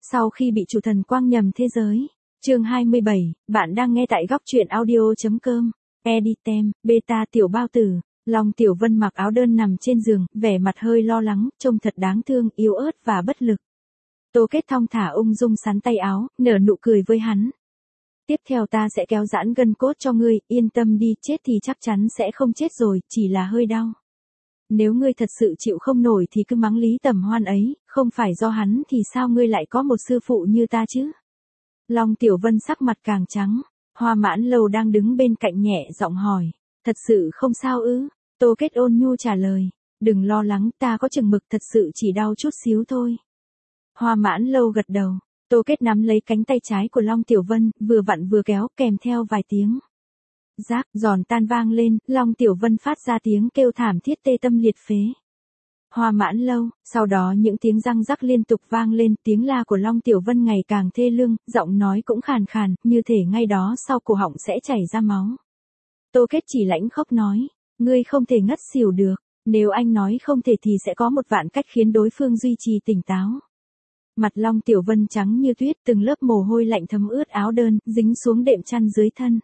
Sau khi bị chủ thần quang nhầm thế giới. Chương 27, bạn đang nghe tại góc truyện audio.com. Editem, beta tiểu bao tử. Long Tiểu Vân mặc áo đơn nằm trên giường, vẻ mặt hơi lo lắng, trông thật đáng thương, yếu ớt và bất lực. Tô Kết thong thả ung dung sắn tay áo, nở nụ cười với hắn. Tiếp theo ta sẽ kéo giãn gân cốt cho ngươi, yên tâm đi, chết thì chắc chắn sẽ không chết rồi, chỉ là hơi đau. Nếu ngươi thật sự chịu không nổi thì cứ mắng Lý Tầm Hoan ấy, không phải do hắn thì sao ngươi lại có một sư phụ như ta chứ? Long Tiểu Vân sắc mặt càng trắng, Hoa Mãn Lâu đang đứng bên cạnh nhẹ giọng hỏi, thật sự không sao ư? Tô Kết ôn nhu trả lời, đừng lo lắng, ta có chừng mực, thật sự chỉ đau chút xíu thôi. Hoa Mãn Lâu gật đầu, Tô Kết nắm lấy cánh tay trái của Long Tiểu Vân, vừa vặn vừa kéo, kèm theo vài tiếng rác giòn tan vang lên, Long Tiểu Vân phát ra tiếng kêu thảm thiết tê tâm liệt phế. Hoa Mãn Lâu, sau đó những tiếng răng rắc liên tục vang lên, tiếng la của Long Tiểu Vân ngày càng thê lương, giọng nói cũng khàn khàn, như thể ngay đó sau cổ họng sẽ chảy ra máu. Tô Kết chỉ lãnh khóc nói, ngươi không thể ngất xỉu được, nếu anh nói không thể thì sẽ có một vạn cách khiến đối phương duy trì tỉnh táo. Mặt Long Tiểu Vân trắng như tuyết, từng lớp mồ hôi lạnh thấm ướt áo đơn, dính xuống đệm chăn dưới thân.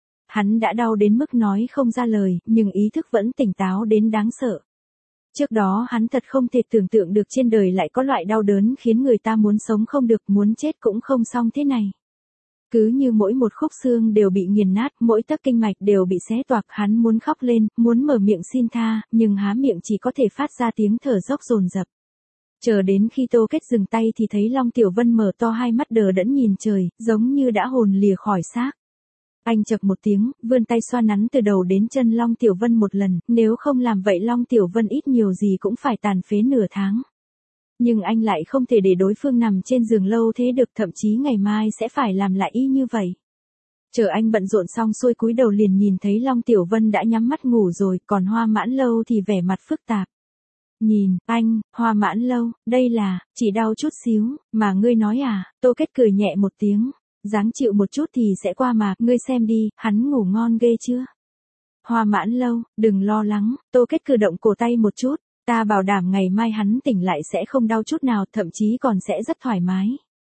Hắn đã đau đến mức nói không ra lời, nhưng ý thức vẫn tỉnh táo đến đáng sợ. Trước đó hắn thật không thể tưởng tượng được trên đời lại có loại đau đớn khiến người ta muốn sống không được, muốn chết cũng không xong thế này. Cứ như mỗi một khúc xương đều bị nghiền nát, mỗi tấc kinh mạch đều bị xé toạc, hắn muốn khóc lên, muốn mở miệng xin tha, nhưng há miệng chỉ có thể phát ra tiếng thở dốc dồn dập. Chờ đến khi Tô Kết dừng tay thì thấy Long Tiểu Vân mở to hai mắt đờ đẫn nhìn trời, giống như đã hồn lìa khỏi xác. Anh chậc một tiếng, vươn tay xoa nắn từ đầu đến chân Long Tiểu Vân một lần, nếu không làm vậy Long Tiểu Vân ít nhiều gì cũng phải tàn phế nửa tháng. Nhưng anh lại không thể để đối phương nằm trên giường lâu thế được, thậm chí ngày mai sẽ phải làm lại y như vậy. Chờ anh bận rộn xong xuôi cúi đầu liền nhìn thấy Long Tiểu Vân đã nhắm mắt ngủ rồi, còn Hoa Mãn Lâu thì vẻ mặt phức tạp. Nhìn, anh, Hoa Mãn Lâu, đây là, chỉ đau chút xíu, mà ngươi nói à? Tô Kết cười nhẹ một tiếng. Dáng chịu một chút thì sẽ qua mà, ngươi xem đi, hắn ngủ ngon ghê chưa? Hoa Mãn Lâu, đừng lo lắng, Tô Kết cử động cổ tay một chút, ta bảo đảm ngày mai hắn tỉnh lại sẽ không đau chút nào, thậm chí còn sẽ rất thoải mái.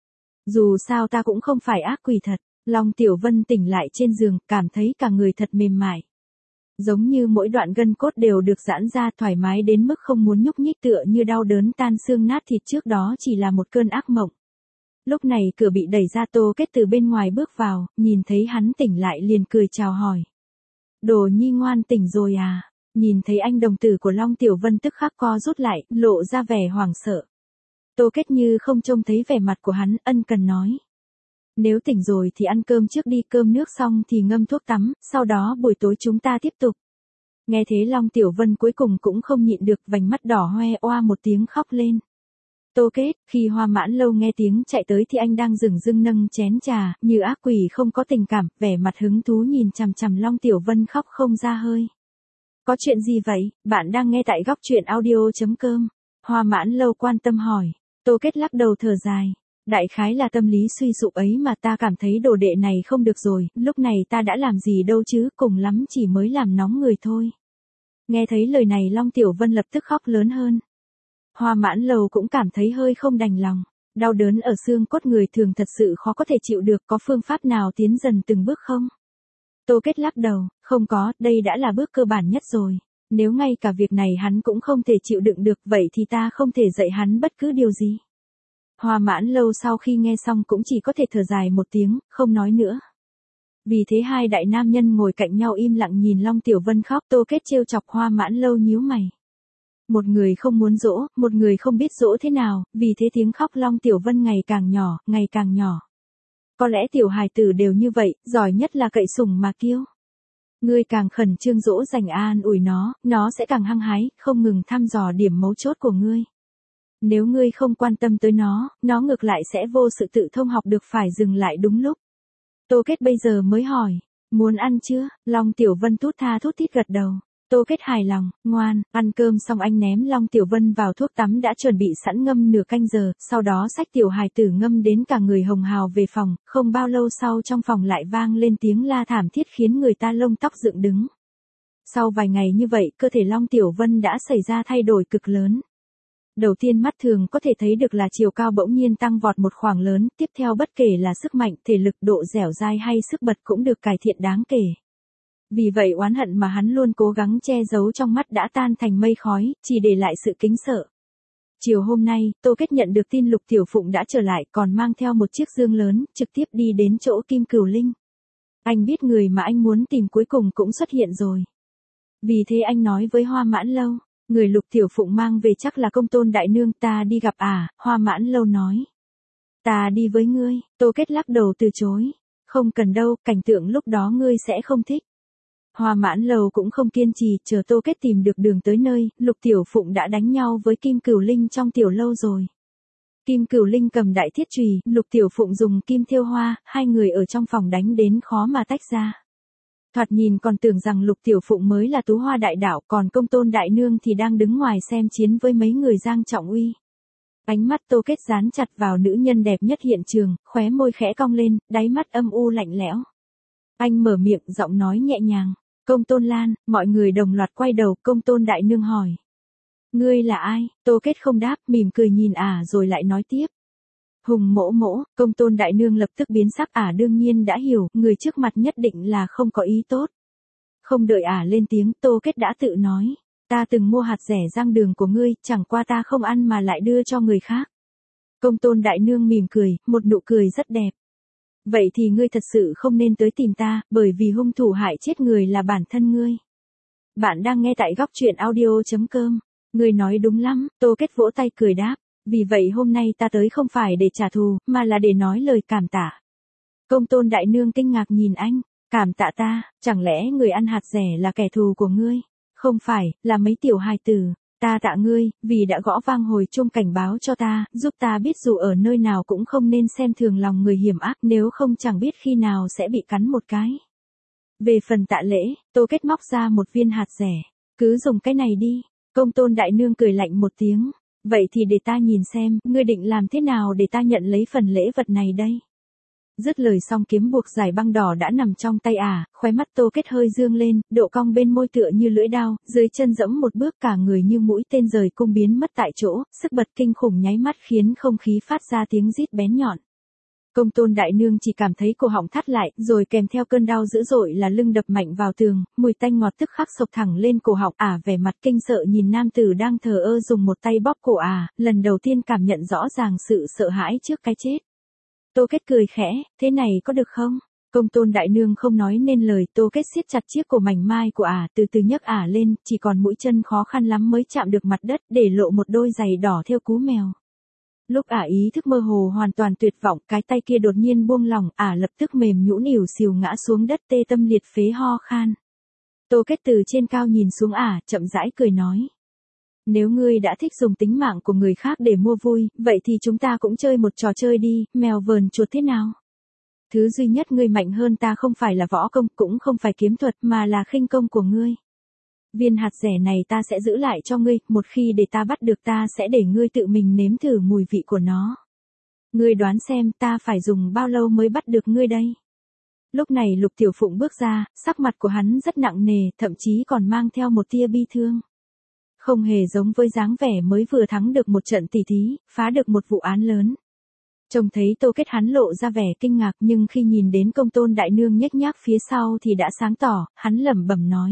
Dù sao ta cũng không phải ác quỷ thật. Long Tiểu Vân tỉnh lại trên giường, cảm thấy cả người thật mềm mại. Giống như mỗi đoạn gân cốt đều được giãn ra, thoải mái đến mức không muốn nhúc nhích, tựa như đau đớn tan xương nát thịt trước đó chỉ là một cơn ác mộng. Lúc này cửa bị đẩy ra, Tô Kết từ bên ngoài bước vào, nhìn thấy hắn tỉnh lại liền cười chào hỏi. Đồ nhi ngoan tỉnh rồi à? Nhìn thấy anh đồng tử của Long Tiểu Vân tức khắc co rút lại, lộ ra vẻ hoảng sợ. Tô Kết như không trông thấy vẻ mặt của hắn, ân cần nói. Nếu tỉnh rồi thì ăn cơm trước đi, cơm nước xong thì ngâm thuốc tắm, sau đó buổi tối chúng ta tiếp tục. Nghe thế Long Tiểu Vân cuối cùng cũng không nhịn được, vành mắt đỏ hoe oa một tiếng khóc lên. Tô Kết, khi Hoa Mãn Lâu nghe tiếng chạy tới thì anh đang dửng dưng nâng chén trà, như ác quỷ không có tình cảm, vẻ mặt hứng thú nhìn chằm chằm Long Tiểu Vân khóc không ra hơi. Có chuyện gì vậy? Bạn đang nghe tại góc truyện audio.com. Hoa Mãn Lâu quan tâm hỏi. Tô Kết lắc đầu thở dài. Đại khái là tâm lý suy sụp ấy mà, ta cảm thấy đồ đệ này không được rồi, lúc này ta đã làm gì đâu chứ, cùng lắm chỉ mới làm nóng người thôi. Nghe thấy lời này Long Tiểu Vân lập tức khóc lớn hơn. Hoa Mãn Lâu cũng cảm thấy hơi không đành lòng. Đau đớn ở xương cốt người thường thật sự khó có thể chịu được, có phương pháp nào tiến dần từng bước không? Tô Kết lắc đầu, không có, đây đã là bước cơ bản nhất rồi. Nếu ngay cả việc này hắn cũng không thể chịu đựng được, vậy thì ta không thể dạy hắn bất cứ điều gì. Hoa Mãn Lâu sau khi nghe xong cũng chỉ có thể thở dài một tiếng, không nói nữa. Vì thế hai đại nam nhân ngồi cạnh nhau im lặng nhìn Long Tiểu Vân khóc. Tô Kết trêu chọc Hoa Mãn Lâu nhíu mày. Một người không muốn dỗ, một người không biết dỗ thế nào, vì thế tiếng khóc Long Tiểu Vân ngày càng nhỏ, ngày càng nhỏ. Có lẽ tiểu hài tử đều như vậy, giỏi nhất là cậy sủng mà kiêu. Ngươi càng khẩn trương dỗ dành an ủi nó sẽ càng hăng hái, không ngừng thăm dò điểm mấu chốt của ngươi. Nếu ngươi không quan tâm tới nó ngược lại sẽ vô sự tự thông học được, phải dừng lại đúng lúc. Tô Kết bây giờ mới hỏi, muốn ăn chưa? Long Tiểu Vân thút tha thút thít gật đầu. Tô Kết hài lòng, ngoan, ăn cơm xong anh ném Long Tiểu Vân vào thuốc tắm đã chuẩn bị sẵn ngâm nửa canh giờ, sau đó xách tiểu hài tử ngâm đến cả người hồng hào về phòng, không bao lâu sau trong phòng lại vang lên tiếng la thảm thiết khiến người ta lông tóc dựng đứng. Sau vài ngày như vậy, cơ thể Long Tiểu Vân đã xảy ra thay đổi cực lớn. Đầu tiên mắt thường có thể thấy được là chiều cao bỗng nhiên tăng vọt một khoảng lớn, tiếp theo bất kể là sức mạnh, thể lực, độ dẻo dai hay sức bật cũng được cải thiện đáng kể. Vì vậy oán hận mà hắn luôn cố gắng che giấu trong mắt đã tan thành mây khói, chỉ để lại sự kính sợ. Chiều hôm nay, Tô Kết nhận được tin Lục Tiểu Phụng đã trở lại, còn mang theo một chiếc dương lớn, trực tiếp đi đến chỗ Kim Cửu Linh. Anh biết người mà anh muốn tìm cuối cùng cũng xuất hiện rồi. Vì thế anh nói với Hoa Mãn Lâu, người Lục Tiểu Phụng mang về chắc là Công Tôn đại nương, ta đi gặp à, Hoa Mãn Lâu nói. Ta đi với ngươi, Tô Kết lắc đầu từ chối. Không cần đâu, cảnh tượng lúc đó ngươi sẽ không thích. Hoa Mãn Lâu cũng không kiên trì, chờ Tô Kết tìm được đường tới nơi, Lục Tiểu Phụng đã đánh nhau với Kim Cửu Linh trong tiểu lâu rồi. Kim Cửu Linh cầm đại thiết chùy, Lục Tiểu Phụng dùng kim thêu hoa, hai người ở trong phòng đánh đến khó mà tách ra. Thoạt nhìn còn tưởng rằng Lục Tiểu Phụng mới là Tú Hoa đại đạo, còn Công Tôn đại nương thì đang đứng ngoài xem chiến với mấy người Giang Trọng Uy. Ánh mắt Tô Kết dán chặt vào nữ nhân đẹp nhất hiện trường, khóe môi khẽ cong lên, đáy mắt âm u lạnh lẽo. Anh mở miệng, giọng nói nhẹ nhàng. Công Tôn Lan, mọi người đồng loạt quay đầu, Công Tôn đại nương hỏi. Ngươi là ai? Tô Kết không đáp, mỉm cười nhìn rồi lại nói tiếp. Hùng mỗ mỗ, Công Tôn đại nương lập tức biến sắc, đương nhiên đã hiểu, người trước mặt nhất định là không có ý tốt. Không đợi lên tiếng, Tô Kết đã tự nói. Ta từng mua hạt rẻ rang đường của ngươi, chẳng qua ta không ăn mà lại đưa cho người khác. Công Tôn đại nương mỉm cười, một nụ cười rất đẹp. Vậy thì ngươi thật sự không nên tới tìm ta, bởi vì hung thủ hại chết người là bản thân ngươi. Bạn đang nghe tại góc truyện audio.com. Ngươi nói đúng lắm, Tô Kết vỗ tay cười đáp. Vì vậy hôm nay ta tới không phải để trả thù, mà là để nói lời cảm tạ. Công Tôn đại nương kinh ngạc nhìn anh. Cảm tạ ta, chẳng lẽ người ăn hạt rẻ là kẻ thù của ngươi? Không phải, là mấy tiểu hài tử. Ta tạ ngươi, vì đã gõ vang hồi chuông cảnh báo cho ta, giúp ta biết dù ở nơi nào cũng không nên xem thường lòng người hiểm ác, nếu không chẳng biết khi nào sẽ bị cắn một cái. Về phần tạ lễ, Tô Kết móc ra một viên hạt rẻ. Cứ dùng cái này đi. Công Tôn đại nương cười lạnh một tiếng. Vậy thì để ta nhìn xem, ngươi định làm thế nào để ta nhận lấy phần lễ vật này đây. Dứt lời xong kiếm buộc dài băng đỏ đã nằm trong tay khóe mắt Tô Kết hơi dương lên, độ cong bên môi tựa như lưỡi dao, dưới chân dẫm một bước cả người như mũi tên rời cung biến mất tại chỗ, sức bật kinh khủng nháy mắt khiến không khí phát ra tiếng rít bén nhọn. Công Tôn đại nương chỉ cảm thấy cổ họng thắt lại, rồi kèm theo cơn đau dữ dội là lưng đập mạnh vào tường, mùi tanh ngọt tức khắc xộc thẳng lên cổ họng. Vẻ mặt kinh sợ nhìn nam tử đang thờ ơ dùng một tay bóp cổ lần đầu tiên cảm nhận rõ ràng sự sợ hãi trước cái chết. Tô Kết cười khẽ, thế này có được không? Công Tôn đại nương không nói nên lời, Tô Kết siết chặt chiếc cổ mảnh mai của từ từ nhấc lên, chỉ còn mũi chân khó khăn lắm mới chạm được mặt đất, để lộ một đôi giày đỏ theo cú mèo. Lúc ý thức mơ hồ hoàn toàn tuyệt vọng, cái tay kia đột nhiên buông lỏng, lập tức mềm nhũn ỉu xìu ngã xuống đất tê tâm liệt phế ho khan. Tô Kết từ trên cao nhìn xuống chậm rãi cười nói. Nếu ngươi đã thích dùng tính mạng của người khác để mua vui, vậy thì chúng ta cũng chơi một trò chơi đi, mèo vờn chuột thế nào? Thứ duy nhất ngươi mạnh hơn ta không phải là võ công, cũng không phải kiếm thuật, mà là khinh công của ngươi. Viên hạt rẻ này ta sẽ giữ lại cho ngươi, một khi để ta bắt được ta sẽ để ngươi tự mình nếm thử mùi vị của nó. Ngươi đoán xem ta phải dùng bao lâu mới bắt được ngươi đây? Lúc này Lục Tiểu Phụng bước ra, sắc mặt của hắn rất nặng nề, thậm chí còn mang theo một tia bi thương. Không hề giống với dáng vẻ mới vừa thắng được một trận tỷ thí, phá được một vụ án lớn. Trông thấy Tô Kết hắn lộ ra vẻ kinh ngạc, nhưng khi nhìn đến Công Tôn đại nương nhếch nhác phía sau thì đã sáng tỏ, hắn lẩm bẩm nói.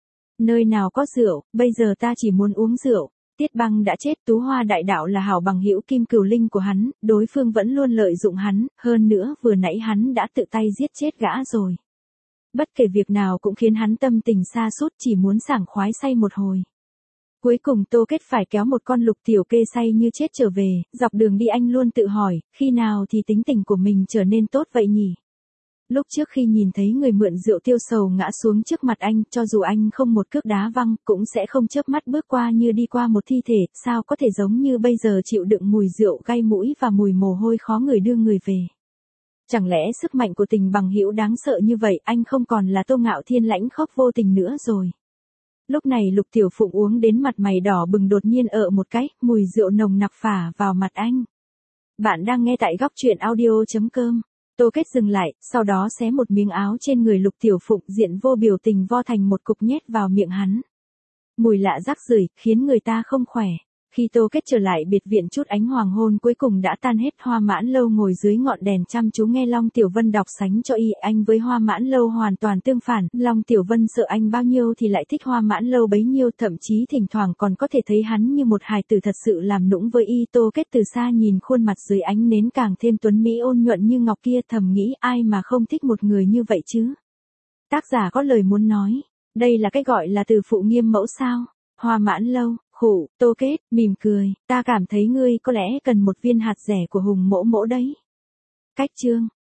Nơi nào có rượu, bây giờ ta chỉ muốn uống rượu. Tiết Băng đã chết, Tú Hoa đại đạo là hảo bằng hữu Kim Cửu Linh của hắn, đối phương vẫn luôn lợi dụng hắn, hơn nữa vừa nãy hắn đã tự tay giết chết gã rồi. Bất kể việc nào cũng khiến hắn tâm tình sa sút, chỉ muốn sảng khoái say một hồi. Cuối cùng Tô Kết phải kéo một con Lục Tiểu Kê say như chết trở về, dọc đường đi anh luôn tự hỏi, khi nào thì tính tình của mình trở nên tốt vậy nhỉ? Lúc trước khi nhìn thấy người mượn rượu tiêu sầu ngã xuống trước mặt anh, cho dù anh không một cước đá văng, cũng sẽ không chớp mắt bước qua như đi qua một thi thể, sao có thể giống như bây giờ chịu đựng mùi rượu gai mũi và mùi mồ hôi khó người đưa người về. Chẳng lẽ sức mạnh của tình bằng hữu đáng sợ như vậy, anh không còn là Tô Ngạo Thiên lãnh khốc vô tình nữa rồi. Lúc này Lục Tiểu Phụng uống đến mặt mày đỏ bừng, đột nhiên một cái, mùi rượu nồng nặc phả vào mặt anh. Bạn đang nghe tại góc truyện audio.com. Tô Kết dừng lại, sau đó xé một miếng áo trên người Lục Tiểu Phụng, diện vô biểu tình vo thành một cục nhét vào miệng hắn. Mùi lạ rắc rưởi khiến người ta không khỏe. Khi Tô Kết trở lại biệt viện chút ánh hoàng hôn cuối cùng đã tan hết, Hoa Mãn Lâu ngồi dưới ngọn đèn chăm chú nghe Long Tiểu Vân đọc sánh cho y. Anh với Hoa Mãn Lâu hoàn toàn tương phản, Long Tiểu Vân sợ anh bao nhiêu thì lại thích Hoa Mãn Lâu bấy nhiêu, thậm chí thỉnh thoảng còn có thể thấy hắn như một hài tử thật sự làm nũng với y. Tô Kết từ xa nhìn khuôn mặt dưới ánh nến càng thêm tuấn mỹ ôn nhuận như ngọc kia, thầm nghĩ ai mà không thích một người như vậy chứ. Tác giả có lời muốn nói, đây là cái gọi là từ phụ nghiêm mẫu sao? Hoa Mãn Lâu, khụ, Tô Kết, mỉm cười, ta cảm thấy ngươi có lẽ cần một viên hạt rẻ của Hùng mỗ mỗ đấy. Cách chương